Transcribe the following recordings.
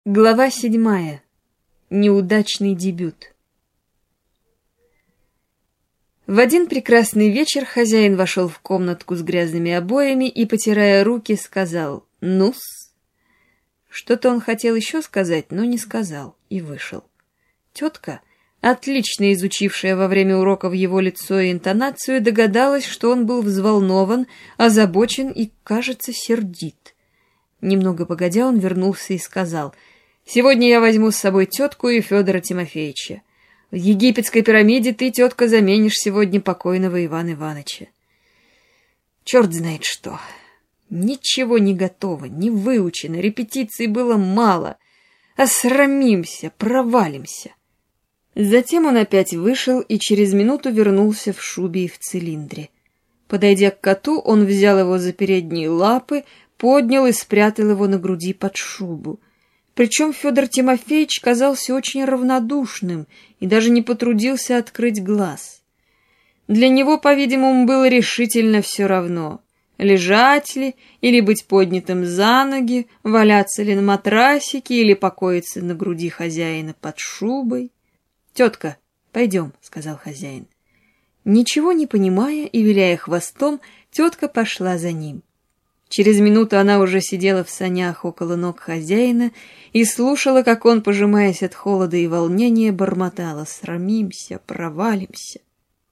Глава 7. Неудачный дебют. В один прекрасный вечер хозяин вошел в комнатку с грязными обоями и, потирая руки, сказал «Ну-с». Что-то он хотел еще сказать, но не сказал, и вышел. Тетка, отлично изучившая во время уроков его лицо и интонацию, догадалась, что он был взволнован, озабочен и, кажется, сердит. Немного погодя, он вернулся и сказал: «Сегодня я возьму с собой тетку и Федора Тимофеевича. В египетской пирамиде ты, тетка, заменишь сегодня покойного Ивана Ивановича». Черт знает что. Ничего не готово, не выучено, репетиций было мало. Осрамимся, провалимся. Затем он опять вышел и через минуту вернулся в шубе и в цилиндре. Подойдя к коту, он взял его за передние лапы, поднял и спрятал его на груди под шубу. Причем Федор Тимофеевич казался очень равнодушным и даже не потрудился открыть глаз. Для него, по-видимому, было решительно все равно, лежать ли или быть поднятым за ноги, валяться ли на матрасике или покоиться на груди хозяина под шубой. «Тетка, пойдем», — сказал хозяин. Ничего не понимая и виляя хвостом, тетка пошла за ним. Через минуту она уже сидела в санях около ног хозяина и слушала, как он, пожимаясь от холода и волнения, бормотал: «Срамимся, провалимся».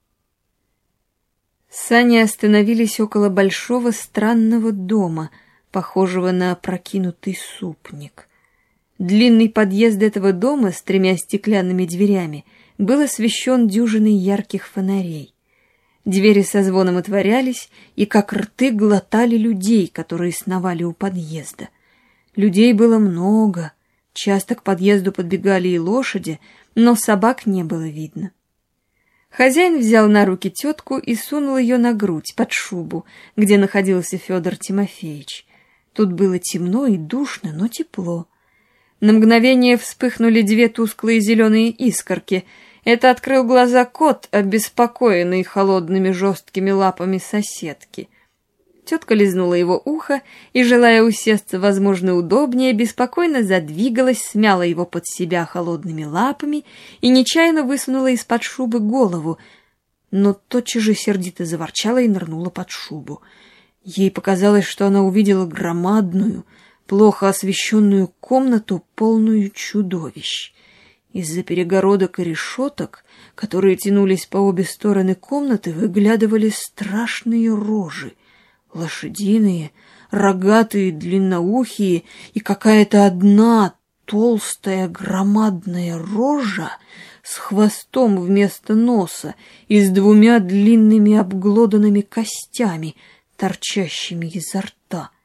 Сани остановились около большого странного дома, похожего на опрокинутый супник. Длинный подъезд этого дома с 3 стеклянными дверями был освещен дюжиной ярких фонарей. Двери со звоном отворялись и как рты глотали людей, которые сновали у подъезда. Людей было много, часто к подъезду подбегали и лошади, но собак не было видно. Хозяин взял на руки тетку и сунул ее на грудь, под шубу, где находился Федор Тимофеевич. Тут было темно и душно, но тепло. На мгновение вспыхнули 2 тусклые зеленые искорки. Это открыл глаза кот, обеспокоенный холодными жесткими лапами соседки. Тетка лизнула его ухо и, желая усесться, возможно, удобнее, беспокойно задвигалась, смяла его под себя холодными лапами и нечаянно высунула из-под шубы голову, но тотчас же сердито заворчала и нырнула под шубу. Ей показалось, что она увидела громадную, плохо освещенную комнату, полную чудовищ. Из-за перегородок и решеток, которые тянулись по обе стороны комнаты, выглядывали страшные рожи, лошадиные, рогатые, длинноухие, и какая-то одна толстая громадная рожа с хвостом вместо носа и с 2 длинными обглоданными костями, торчащими изо рта.